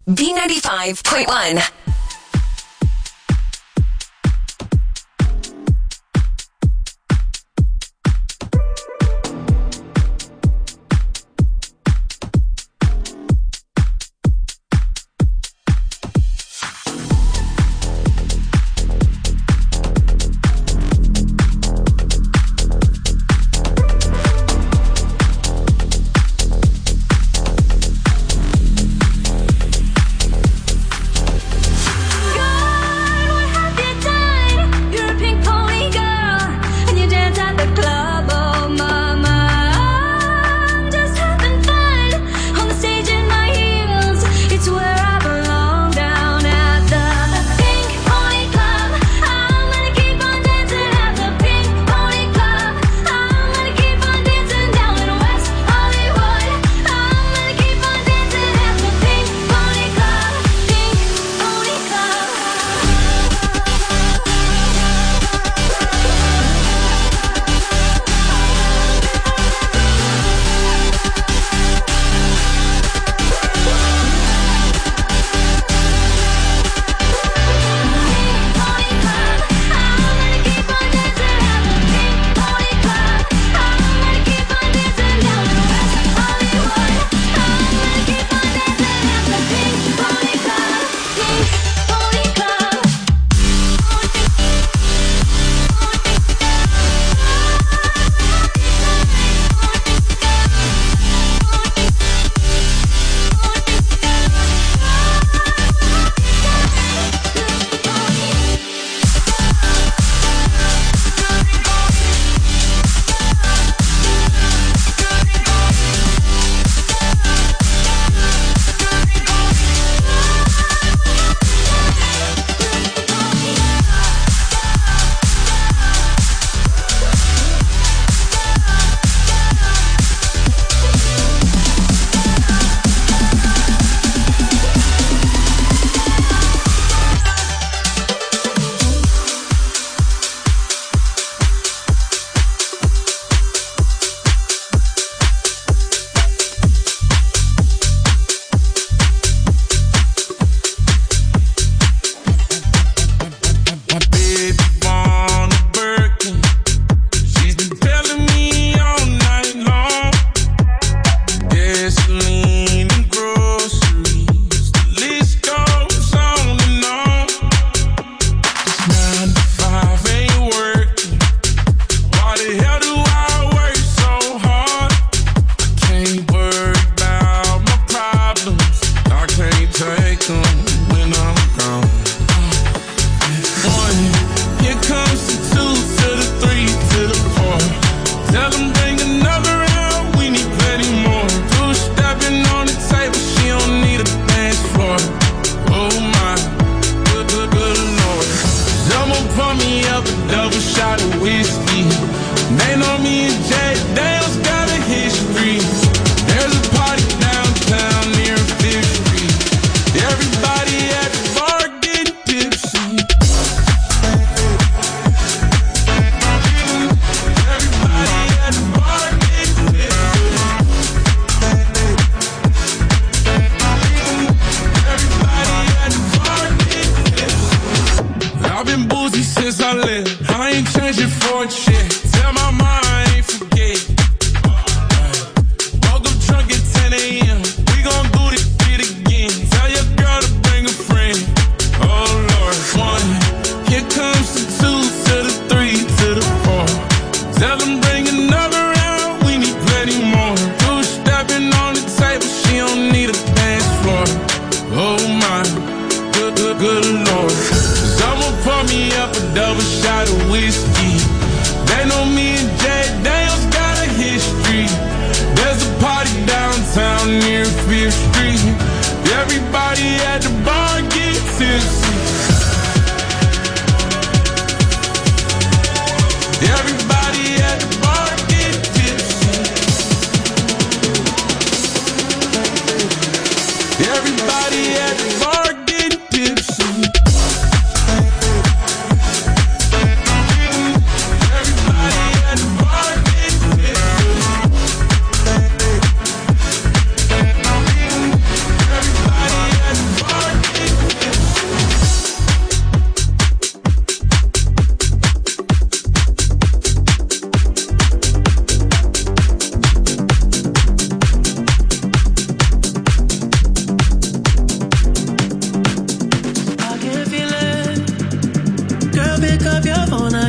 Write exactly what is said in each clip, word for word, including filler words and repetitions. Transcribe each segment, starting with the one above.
B ninety-five point one.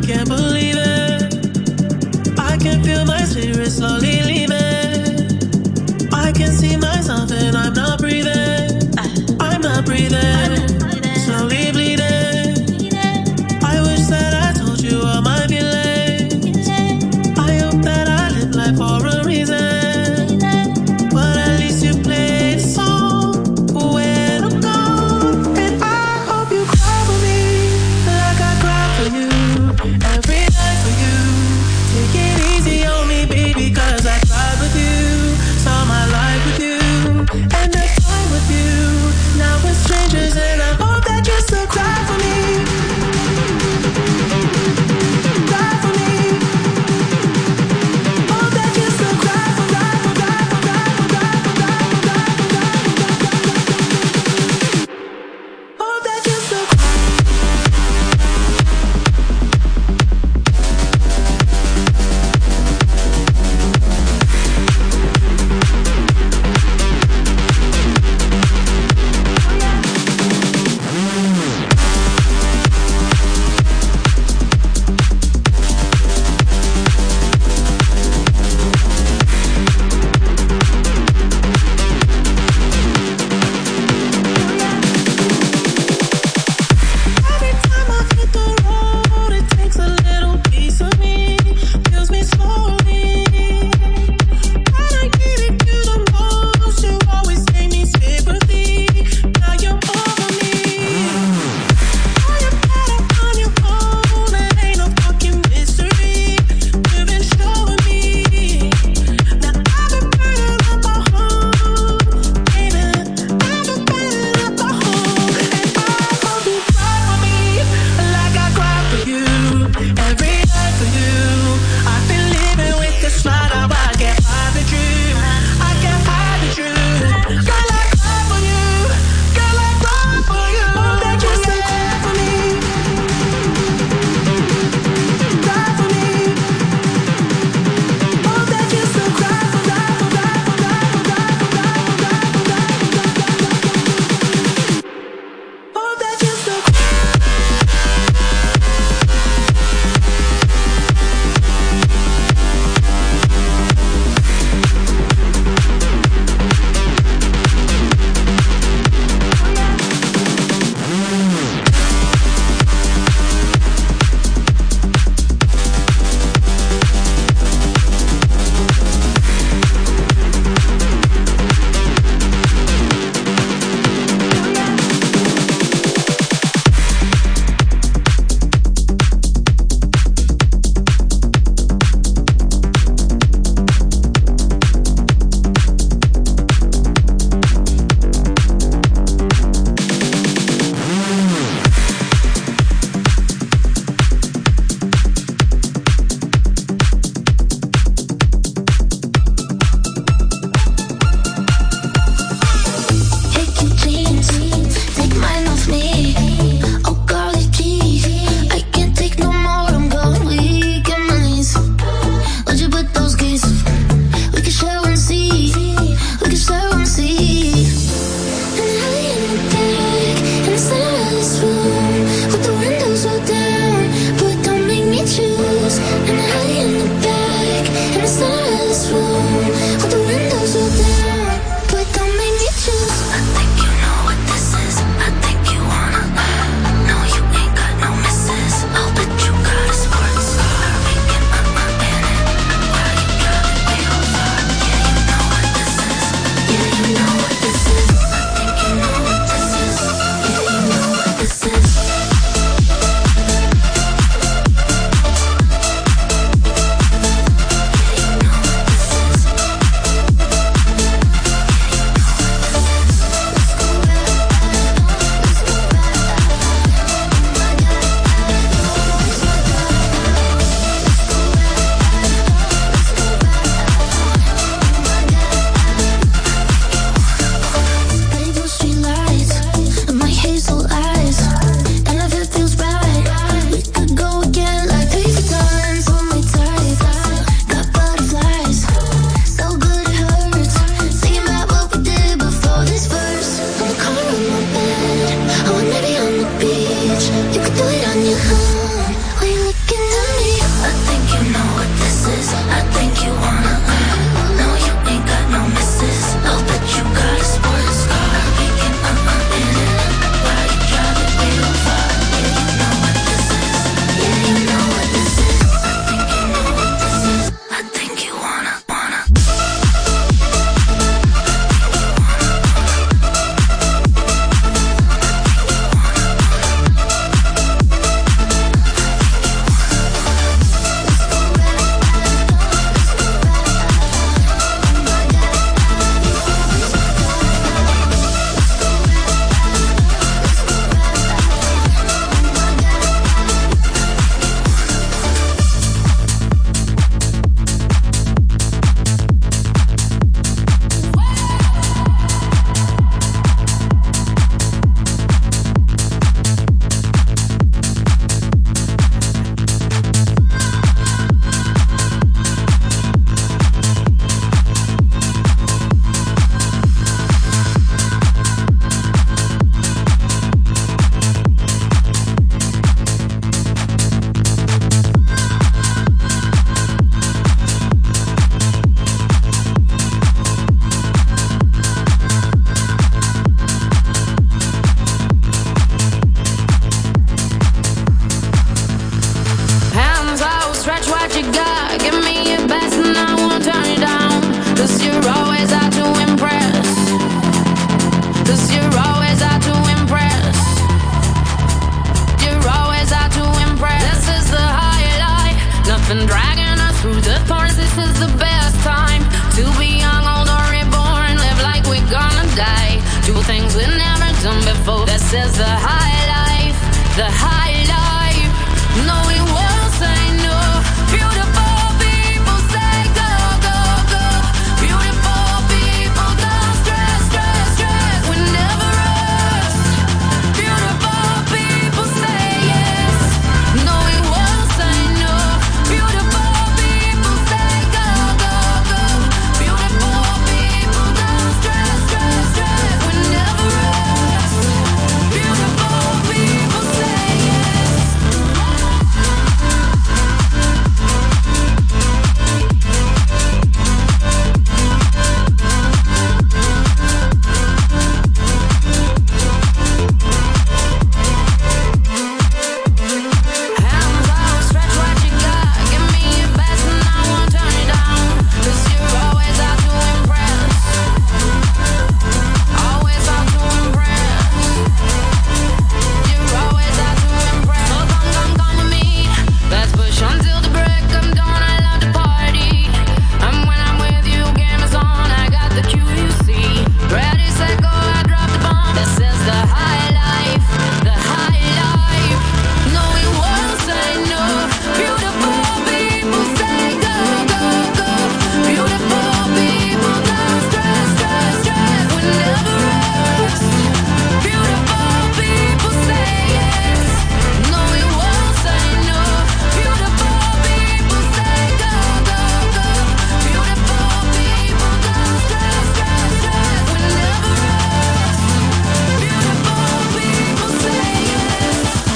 can't believe it. I can feel my spirit slowly leaving. I can see myself and I'm not breathing. I'm not breathing. Slowly bleeding. I wish that I told you all my feelings. I hope that I live life for a reason. But at least you played a song for when I'm gone. And I hope you cry for me like I cry for you. Every night for you. Take it easy on me, baby, cause I cried with you. Saw my life with you. And I cried with you. Now we're strangers and I hope that you still cry for me. Cry for me. Hope that you still cry for, cry for, cry for, cry for, cry for, cry for, cry for, cry for, cry for. Hope that you still cry. Every time I hit the road, it takes a little piece of me, kills me slowly. When I get it to the most, you always make me sympathy. Now you're over me. Now you're better on your own, it ain't no fucking mystery. You've been showing me that I've been burning up my home, baby. I've been burning up my home, and I hope you cry for me like I cry for you. Every night for you, I've been living with the smile. I can't hide the truth. I can't hide the truth. Girl, I cry for you. Girl, I cry for you. Hope that you still cry for me. Cry for me. Hope that you still cry for, cry for, cry for, cry for, cry for, cry for, cry for, cry for, cry for. Hope that you still cry. Take your jeans, take mine off me. Oh, golly gee, I can't take no more. I'm going weak in my knees. Why'd you put those keys? We can share one seat. We can share one seat. And I lay in the back in the center of this room with the windows rolled down, but don't make me choose. And I lay in the back in the center of this room with the windows rolled down, but don't make me choose. I think you know what this is. I think you wanna. No, you ain't got no misses. I'll bet you got a sports car. We can put my in it. While you driving real far. Yeah, you know what this is. Yeah, you know what this is. I think you know what this is. Yeah, you know what this is. Rainbow street lights and my hazel eyes, and if it feels right, we could go again like three times. Hold me tight, got butterflies, so good it hurts. Thinking about what we did before this verse. On the corner of my bed, or maybe on the beach. You could do it on your own. Why you looking done before. This is the high life, the high life. Knowing world say no. Beautiful people say go, go, go. Beautiful people don't stress, stress, stress. We never rest. Beautiful people say yes. Knowing world say no. Beautiful people say go, go, go. Beautiful people don't stress, stress, stress. We never rest. Beautiful people say yes. Hands out, stretch what you got. Give me your best and I won't turn it down. 'Cause you're always out to impress. Always out to impress. You're always out to impress. So come, come, come with me. Let's push until the break of dawn. I love to party. And when I'm with you, game is on. I got the Q, you see. Ready, set, go, I drop the bomb. This is the high life, the high life. Knowing world say no. Beautiful people say go, go, go. Beautiful people don't stress, stress, stress. We never rest. Beautiful people say yes. Knowing world say no. Beautiful people say go, go, go. Beautiful people don't stress, stress, stress. We never rest. Beautiful people say yes.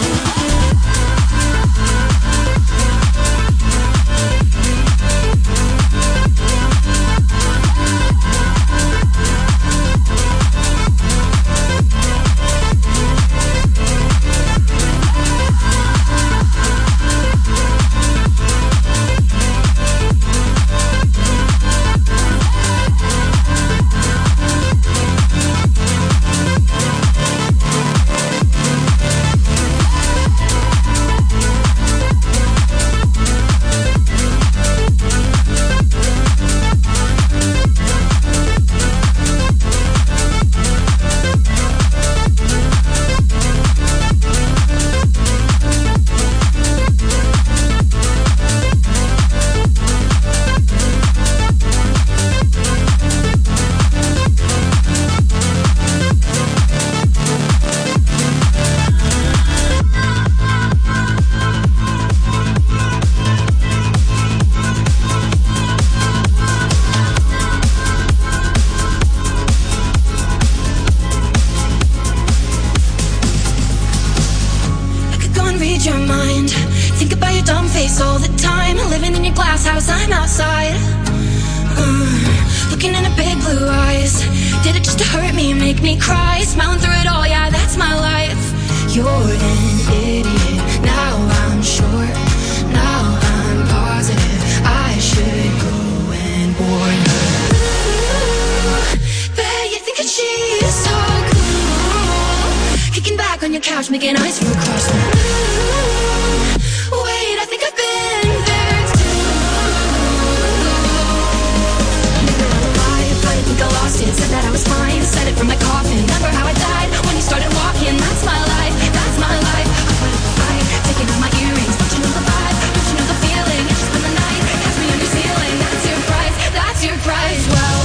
I could go and read your mind. Think about your dumb face all the time. Living in your glass house, I'm outside. Uh, looking in her big blue eyes. Did it just to hurt me and make me cry? Smiling through it all, yeah, that's my life. You're an idiot, now I'm sure. Now I'm positive I should go and warn her. Ooh, bet you think that she is so cool. Kicking back on your couch, making eyes from across the room. Wait, I think I've been there too. Never on a lie, but I think I lost it. Said that I was fine, said it from my coffin. Remember how I died when you started walking? That's my life, that's my life. I put up a fight, taking out my earrings. Don't you know the vibe? Don't you know the feeling? It's just been the night, catch me on your ceiling. That's your price, that's your price. Well,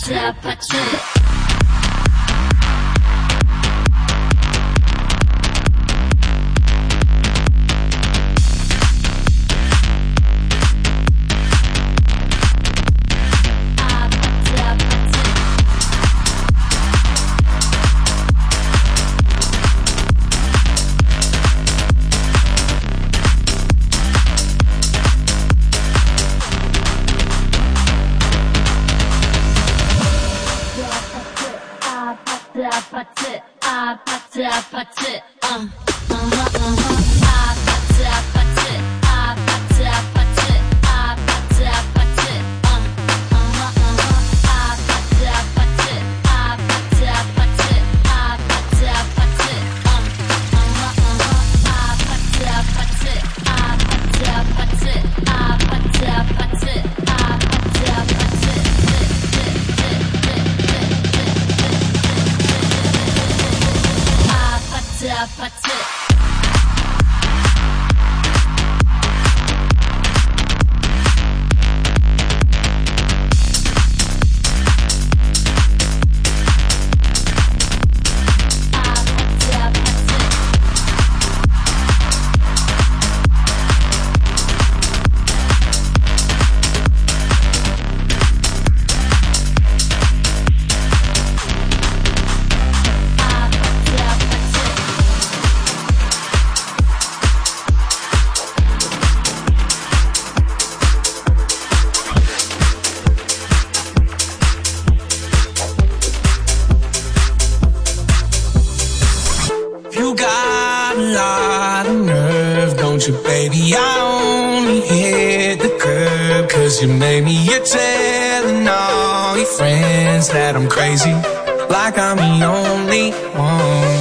You made me, you're telling all your friends that I'm crazy, like I'm the only one.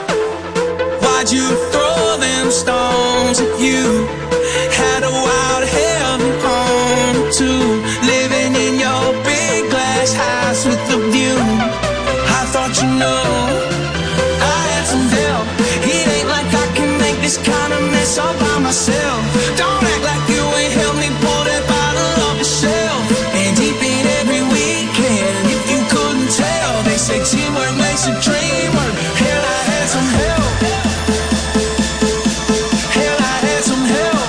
Why'd you throw them stones at you? Had a wild heaven home too, living in your big glass house with the view. I thought you know I had some help. It ain't like I can make this kind of mess all by myself. Don't act like you ain't helped me pull that bottle off the shelf. And deep in every weekend, if you couldn't tell, they say teamwork makes a dream work. Hell, I had some help. Hell, I had some help.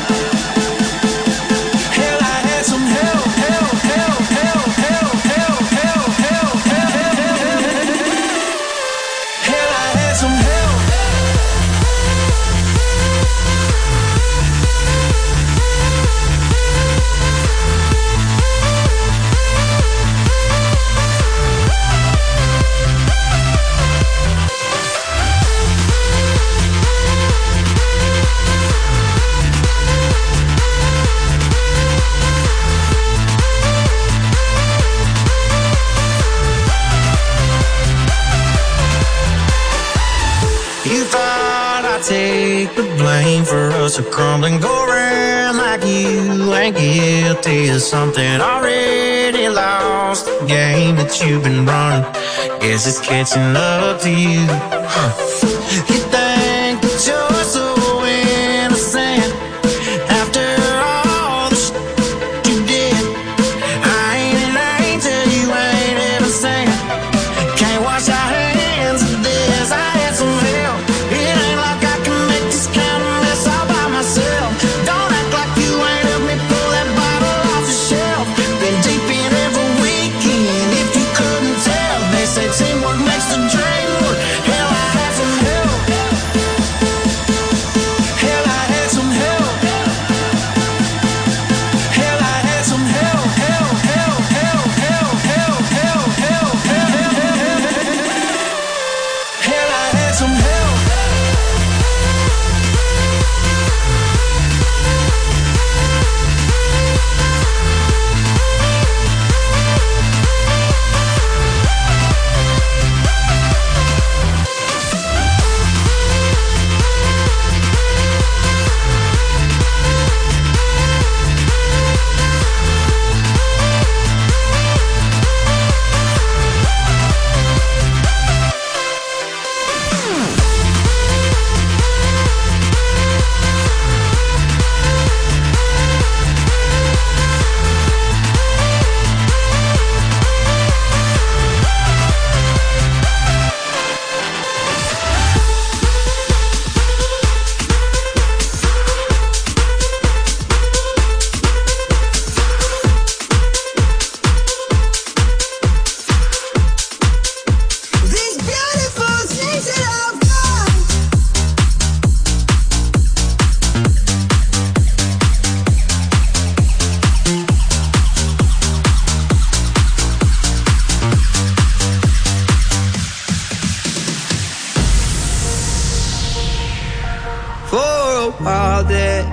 Hell, I had some help. Help, help, help, help, help, help, help, help. Hell, I had some help. You thought I'd take the blame for us to crumble and go around like you ain't guilty of something already lost. The game that you've been running, guess it's catching up to you. Huh. You think that you're so innocent after all the shit you did. I ain't an angel, you ain't ever saying. Can't wash our hands of this. I had some help. It ain't like I can make this kind of mess all by myself. Don't act like you ain't helped me pull that bottle off the shelf. Been deep in every weekend, if you couldn't tell. They say teamwork makes the dream work. Hell, I had some help.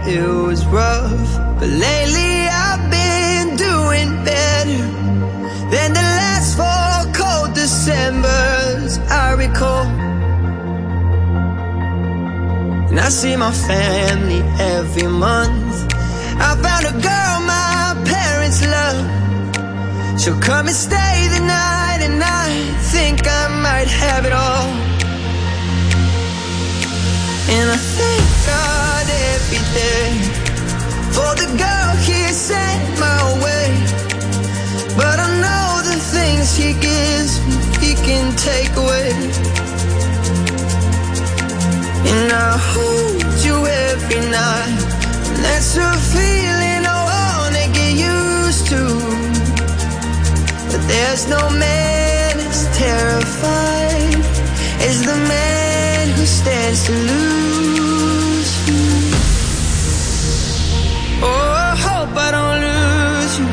it was rough, but lately I've been doing better than the last four cold Decembers I recall. And I see my family every month. I found a girl my parents love. She'll come and stay the night, and I think I might have it all. And I thank God every day for the girl He sent my way. But I know the things He gives me, He can take away. And I hold you every night, and that's a feeling I wanna get used to. But there's no man as terrified as the man who stands to lose you. Oh, I hope I don't lose you.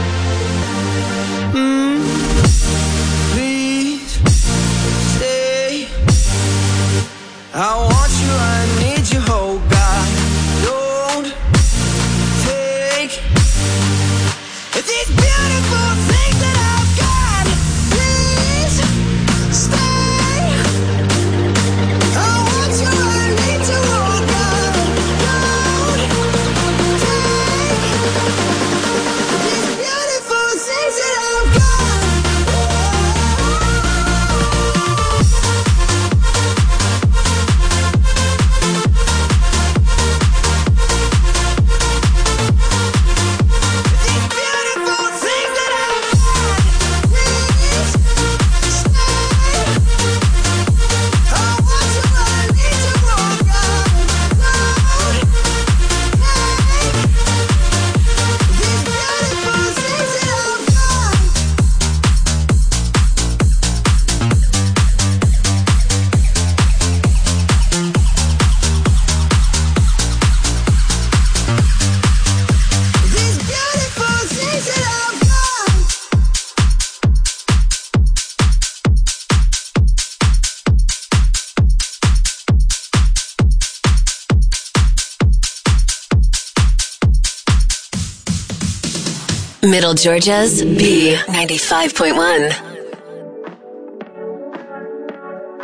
Mm. Please stay. I want you, I need you, oh God. Don't take these beautiful things that I've got. Please stay. I want you, I need you, oh God. Don't take these beautiful things that I've got. Middle Georgia's B ninety-five point one.